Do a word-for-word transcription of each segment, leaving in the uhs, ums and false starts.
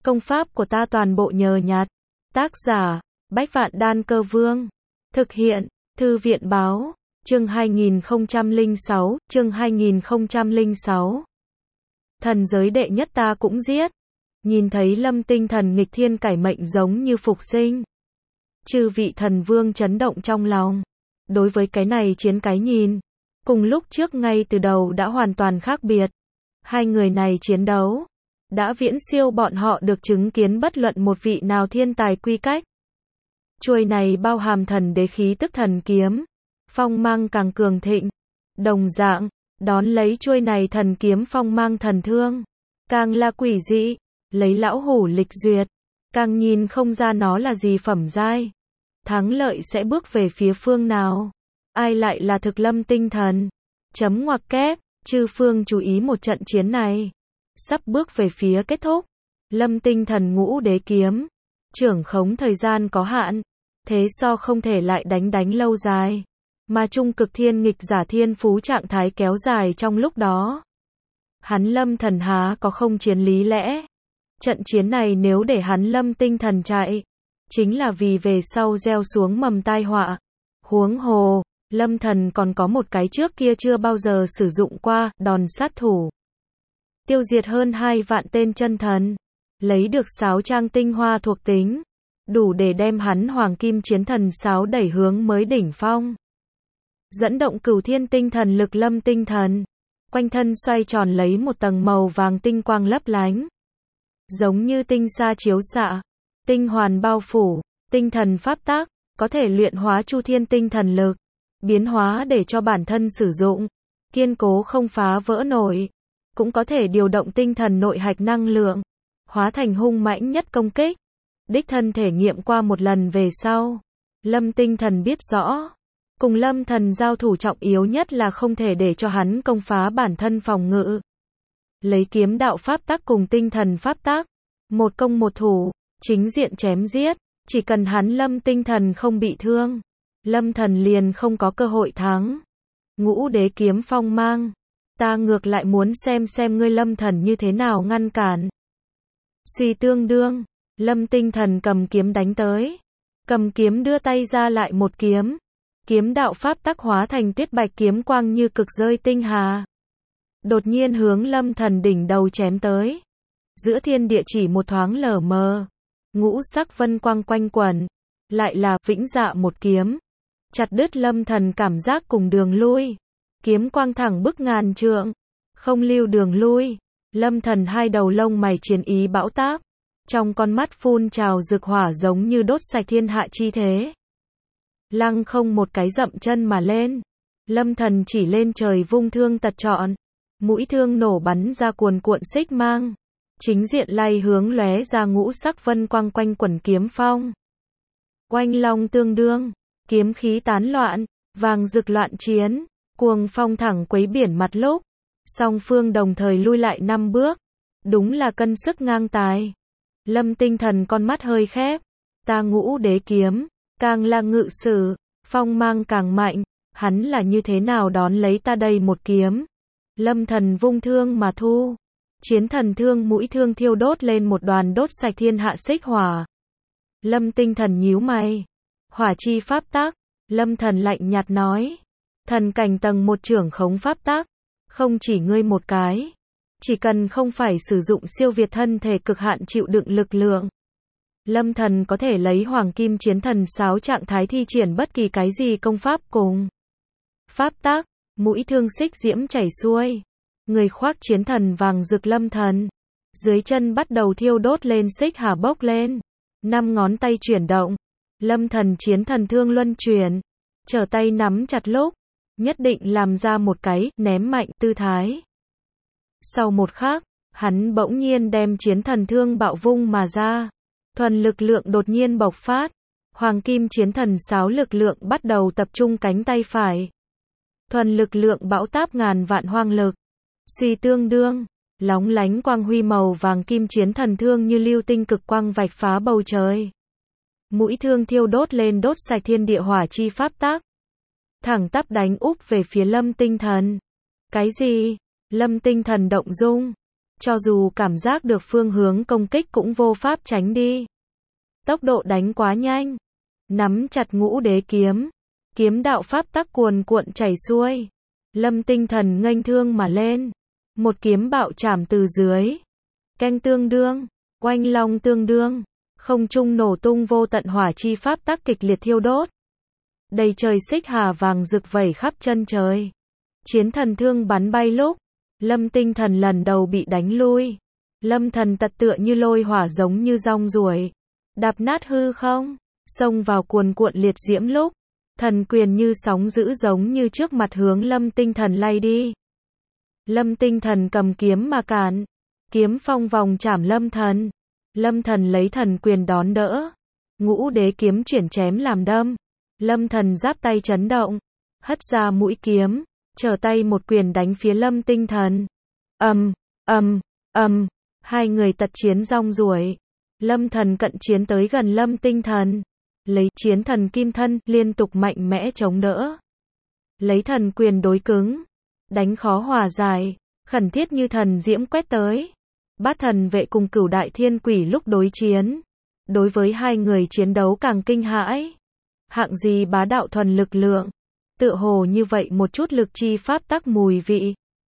Công pháp của ta toàn bộ nhờ nhặt. Tác giả, Bách Vạn Đan Cơ Vương. Thực hiện, Thư viện Báo. Chương hai nghìn không trăm lẻ sáu, chương hai nghìn không trăm lẻ sáu. Thần giới đệ nhất ta cũng giết. Nhìn thấy Lâm Tinh Thần nghịch thiên cải mệnh giống như phục sinh. Chư vị thần vương chấn động trong lòng. Đối với cái này chiến cái nhìn, cùng lúc trước ngay từ đầu đã hoàn toàn khác biệt. Hai người này chiến đấu đã viễn siêu bọn họ được chứng kiến bất luận một vị nào thiên tài quy cách. Chuôi này bao hàm thần đế khí tức thần kiếm, phong mang càng cường thịnh. Đồng dạng, đón lấy chuôi này thần kiếm phong mang thần thương, càng là quỷ dị, lấy lão hủ lịch duyệt, càng nhìn không ra nó là gì phẩm giai. Thắng lợi sẽ bước về phía phương nào? Ai lại là thực Lâm Tinh Thần? Chấm ngoặc kép, chư phương chú ý một trận chiến này. Sắp bước về phía kết thúc. Lâm Tinh Thần ngũ đế kiếm. Trưởng khống thời gian có hạn. Thế so không thể lại đánh đánh lâu dài. Mà trung cực thiên nghịch giả thiên phú trạng thái kéo dài trong lúc đó. Hắn Lâm Thần há có không chiến lý lẽ. Trận chiến này nếu để hắn Lâm Tinh Thần chạy, chính là vì về sau gieo xuống mầm tai họa. Huống hồ, Lâm Thần còn có một cái trước kia chưa bao giờ sử dụng qua, đòn sát thủ. Tiêu diệt hơn hai vạn tên chân thần, lấy được sáu trang tinh hoa thuộc tính, đủ để đem hắn Hoàng Kim Chiến Thần sáu đẩy hướng mới đỉnh phong. Dẫn động cửu thiên tinh thần lực Lâm Tinh Thần, quanh thân xoay tròn lấy một tầng màu vàng tinh quang lấp lánh, giống như tinh sa chiếu xạ, tinh hoàn bao phủ, tinh thần pháp tác, có thể luyện hóa chu thiên tinh thần lực, biến hóa để cho bản thân sử dụng, kiên cố không phá vỡ nổi, cũng có thể điều động tinh thần nội hạch năng lượng, hóa thành hung mãnh nhất công kích. Đích thân thể nghiệm qua một lần về sau, Lâm Tinh Thần biết rõ, cùng Lâm Thần giao thủ trọng yếu nhất là không thể để cho hắn công phá bản thân phòng ngự. Lấy kiếm đạo pháp tác cùng tinh thần pháp tác, một công một thủ, chính diện chém giết, chỉ cần hắn Lâm Tinh Thần không bị thương, Lâm Thần liền không có cơ hội thắng. Ngũ đế kiếm phong mang, ta ngược lại muốn xem xem ngươi Lâm Thần như thế nào ngăn cản. Suy tương đương, Lâm Tinh Thần cầm kiếm đánh tới, cầm kiếm đưa tay ra lại một kiếm, kiếm đạo pháp tác hóa thành tuyết bạch kiếm quang như cực rơi tinh hà, đột nhiên hướng Lâm Thần đỉnh đầu chém tới. Giữa thiên địa chỉ một thoáng lờ mờ, ngũ sắc vân quang quanh quẩn, lại là vĩnh dạ một kiếm, chặt đứt Lâm Thần cảm giác cùng đường lui. Kiếm quang thẳng bức ngàn trượng, không lưu đường lui. Lâm Thần hai đầu lông mày chiến ý bão táp, trong con mắt phun trào rực hỏa giống như đốt sạch thiên hạ chi thế. Lăng không một cái dậm chân mà lên, Lâm Thần chỉ lên trời vung thương tật trọn, mũi thương nổ bắn ra cuồn cuộn xích mang, chính diện lay hướng lóe ra ngũ sắc vân quang quanh quẩn kiếm phong. Oanh long tương đương, kiếm khí tán loạn, vàng rực loạn chiến, cuồng phong thẳng quấy biển mặt lúc, song phương đồng thời lui lại năm bước, đúng là cân sức ngang tài. Lâm Tinh Thần con mắt hơi khép, ta ngũ đế kiếm, càng là ngự sử, phong mang càng mạnh, hắn là như thế nào đón lấy ta đây một kiếm. Lâm Thần vung thương mà thu, chiến thần thương mũi thương thiêu đốt lên một đoàn đốt sạch thiên hạ xích hỏa. Lâm Tinh Thần nhíu mày, hỏa chi pháp tác, Lâm Thần lạnh nhạt nói, thần cảnh tầng một trưởng khống pháp tác, không chỉ ngươi một cái, chỉ cần không phải sử dụng siêu việt thân thể cực hạn chịu đựng lực lượng, Lâm Thần có thể lấy Hoàng Kim Chiến Thần sáu trạng thái thi triển bất kỳ cái gì công pháp cùng pháp tác. Mũi thương xích diễm chảy xuôi, người khoác chiến thần vàng rực Lâm Thần, dưới chân bắt đầu thiêu đốt lên xích hà bốc lên, năm ngón tay chuyển động, Lâm Thần chiến thần thương luân chuyển, trở tay nắm chặt lúc, nhất định làm ra một cái ném mạnh tư thái. Sau một khắc, hắn bỗng nhiên đem chiến thần thương bạo vung mà ra, thuần lực lượng đột nhiên bộc phát, Hoàng Kim Chiến Thần sáu lực lượng bắt đầu tập trung cánh tay phải. Thuần lực lượng bão táp ngàn vạn hoang lực, suy tương đương, lóng lánh quang huy màu vàng kim chiến thần thương như lưu tinh cực quang vạch phá bầu trời. Mũi thương thiêu đốt lên đốt sạch thiên địa hỏa chi pháp tác, thẳng tắp đánh úp về phía Lâm Tinh Thần. Cái gì? Lâm Tinh Thần động dung, cho dù cảm giác được phương hướng công kích cũng vô pháp tránh đi. Tốc độ đánh quá nhanh, nắm chặt ngũ đế kiếm, kiếm đạo pháp tắc cuồn cuộn chảy xuôi. Lâm Tinh Thần nghênh thương mà lên, một kiếm bạo chảm từ dưới, canh tương đương, oanh long tương đương, không trung nổ tung vô tận hỏa chi pháp tắc kịch liệt thiêu đốt. Đầy trời xích hà vàng rực vẩy khắp chân trời. Chiến thần thương bắn bay lúc, Lâm Tinh Thần lần đầu bị đánh lui. Lâm Thần tật tựa như lôi hỏa giống như rong ruổi, đạp nát hư không, xông vào cuồn cuộn liệt diễm lúc, thần quyền như sóng dữ giống như trước mặt hướng Lâm Tinh Thần lay đi. Lâm Tinh Thần cầm kiếm mà cản, kiếm phong vòng chảm Lâm Thần. Lâm Thần lấy thần quyền đón đỡ, ngũ đế kiếm chuyển chém làm đâm. Lâm Thần giáp tay chấn động, hất ra mũi kiếm, trở tay một quyền đánh phía Lâm Tinh Thần. Ầm, ầm, ầm, hai người tật chiến rong ruổi. Lâm Thần cận chiến tới gần Lâm Tinh Thần, lấy chiến thần kim thân liên tục mạnh mẽ chống đỡ. Lấy thần quyền đối cứng, đánh khó hòa giải, khẩn thiết như thần diễm quét tới. Bát thần vệ cùng cửu đại thiên quỷ lúc đối chiến, đối với hai người chiến đấu càng kinh hãi. Hạng gì bá đạo thuần lực lượng, tựa hồ như vậy một chút lực chi pháp tắc mùi vị.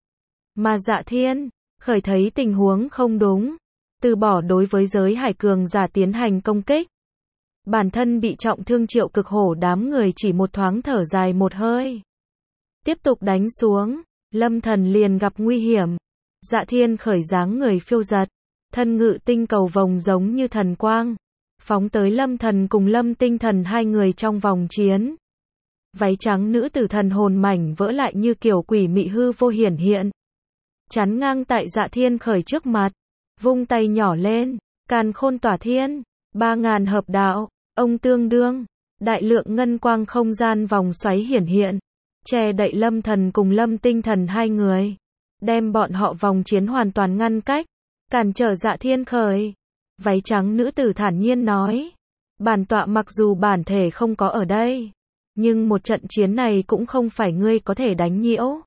Mà Dạ Thiên, khởi thấy tình huống không đúng, từ bỏ đối với giới hải cường giả tiến hành công kích. Bản thân bị trọng thương Triệu Cực Hổ đám người chỉ một thoáng thở dài một hơi. Tiếp tục đánh xuống, Lâm Thần liền gặp nguy hiểm. Dạ Thiên khởi dáng người phiêu giật, thân ngự tinh cầu vòng giống như thần quang, phóng tới Lâm Thần cùng Lâm Tinh Thần hai người trong vòng chiến. Váy trắng nữ tử thần hồn mảnh vỡ lại như kiểu quỷ mị hư vô hiển hiện, chắn ngang tại Dạ Thiên khởi trước mặt, vung tay nhỏ lên, càn khôn tỏa thiên, ba ngàn hợp đạo, ông tương đương, đại lượng ngân quang không gian vòng xoáy hiển hiện, che đậy Lâm Thần cùng Lâm Tinh Thần hai người, đem bọn họ vòng chiến hoàn toàn ngăn cách, cản trở Dạ Thiên khởi. Váy trắng nữ tử thản nhiên nói, bản tọa mặc dù bản thể không có ở đây, nhưng một trận chiến này cũng không phải ngươi có thể đánh nhiễu.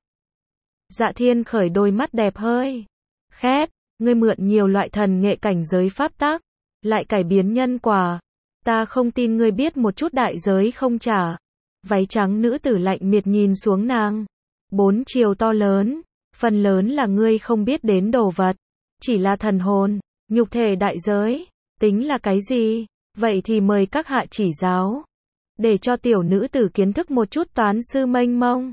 Dạ Thiên khởi đôi mắt đẹp hơi khép, ngươi mượn nhiều loại thần nghệ cảnh giới pháp tắc, lại cải biến nhân quả, ta không tin ngươi biết một chút đại giới không trả. Váy trắng nữ tử lạnh miệt nhìn xuống nàng, bốn chiều to lớn, phần lớn là ngươi không biết đến đồ vật, chỉ là thần hồn, nhục thể đại giới, tính là cái gì? Vậy thì mời các hạ chỉ giáo, để cho tiểu nữ tử kiến thức một chút toán sư mênh mông.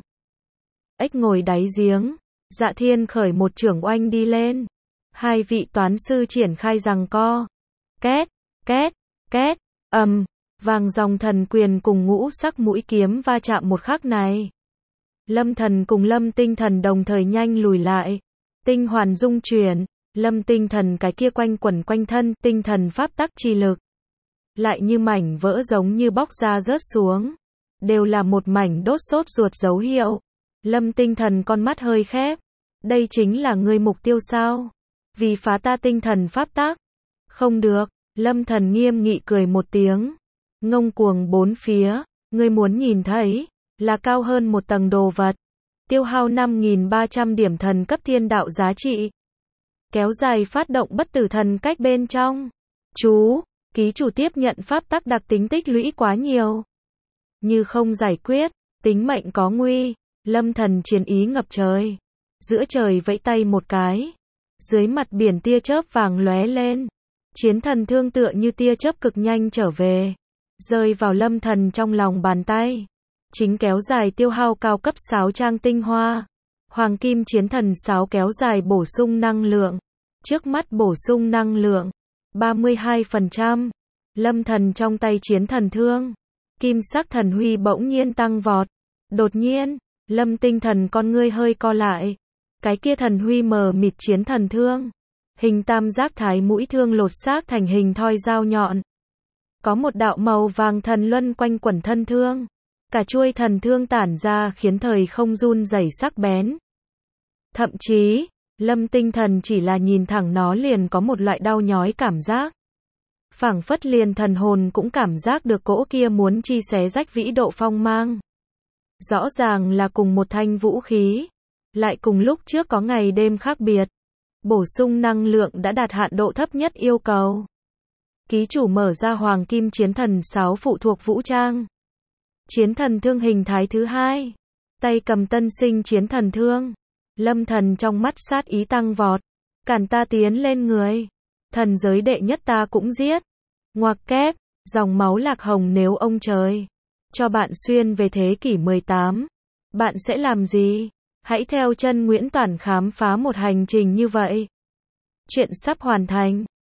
Ếch ngồi đáy giếng, Dạ Thiên khởi một chưởng oanh đi lên, hai vị toán sư triển khai giằng co, két, két, két, ầm, vàng dòng thần quyền cùng ngũ sắc mũi kiếm va chạm một khắc này. Lâm Thần cùng Lâm Tinh Thần đồng thời nhanh lùi lại, tinh hoàn dung chuyển, Lâm Tinh Thần cái kia quanh quẩn quanh thân, tinh thần pháp tắc chi lực, lại như mảnh vỡ giống như bóc ra rớt xuống, đều là một mảnh đốt sốt ruột dấu hiệu. Lâm Tinh Thần con mắt hơi khép, đây chính là ngươi mục tiêu sao? Vì phá ta tinh thần pháp tắc? Không được, Lâm Thần nghiêm nghị cười một tiếng, ngông cuồng bốn phía, ngươi muốn nhìn thấy, là cao hơn một tầng đồ vật, tiêu hao năm nghìn ba trăm điểm thần cấp thiên đạo giá trị, kéo dài phát động bất tử thần cách bên trong. Chú, ký chủ tiếp nhận pháp tắc đặc tính tích lũy quá nhiều, như không giải quyết, tính mệnh có nguy. Lâm Thần chiến ý ngập trời, giữa trời vẫy tay một cái, dưới mặt biển tia chớp vàng lóe lên, chiến thần thương tựa như tia chớp cực nhanh trở về, rơi vào Lâm Thần trong lòng bàn tay, chính kéo dài tiêu hao cao cấp sáo trang tinh hoa, hoàng kim chiến thần sáo kéo dài bổ sung năng lượng, trước mắt bổ sung năng lượng ba mươi hai phần trăm. Lâm Thần trong tay chiến thần thương, kim sắc thần huy bỗng nhiên tăng vọt, đột nhiên Lâm Tinh Thần con ngươi hơi co lại, cái kia thần huy mờ mịt chiến thần thương, hình tam giác thái mũi thương lột xác thành hình thoi dao nhọn, có một đạo màu vàng thần luân quanh quẩn thân thương, cả chuôi thần thương tản ra khiến thời không run rẩy sắc bén. Thậm chí, Lâm Tinh Thần chỉ là nhìn thẳng nó liền có một loại đau nhói cảm giác. Phảng phất liền thần hồn cũng cảm giác được cỗ kia muốn chi xé rách vĩ độ phong mang. Rõ ràng là cùng một thanh vũ khí, lại cùng lúc trước có ngày đêm khác biệt. Bổ sung năng lượng đã đạt hạn độ thấp nhất yêu cầu. Ký chủ mở ra Hoàng Kim Chiến Thần sáu phụ thuộc vũ trang. Chiến thần thương hình thái thứ hai. Tay cầm tân sinh chiến thần thương. Lâm thần trong mắt sát ý tăng vọt. Cản ta tiến lên người. Thần giới đệ nhất ta cũng giết. Ngoặc kép, dòng máu lạc hồng nếu ông trời cho bạn xuyên về thế kỷ mười tám. Bạn sẽ làm gì? Hãy theo chân Nguyễn Toản khám phá một hành trình như vậy. Chuyện sắp hoàn thành.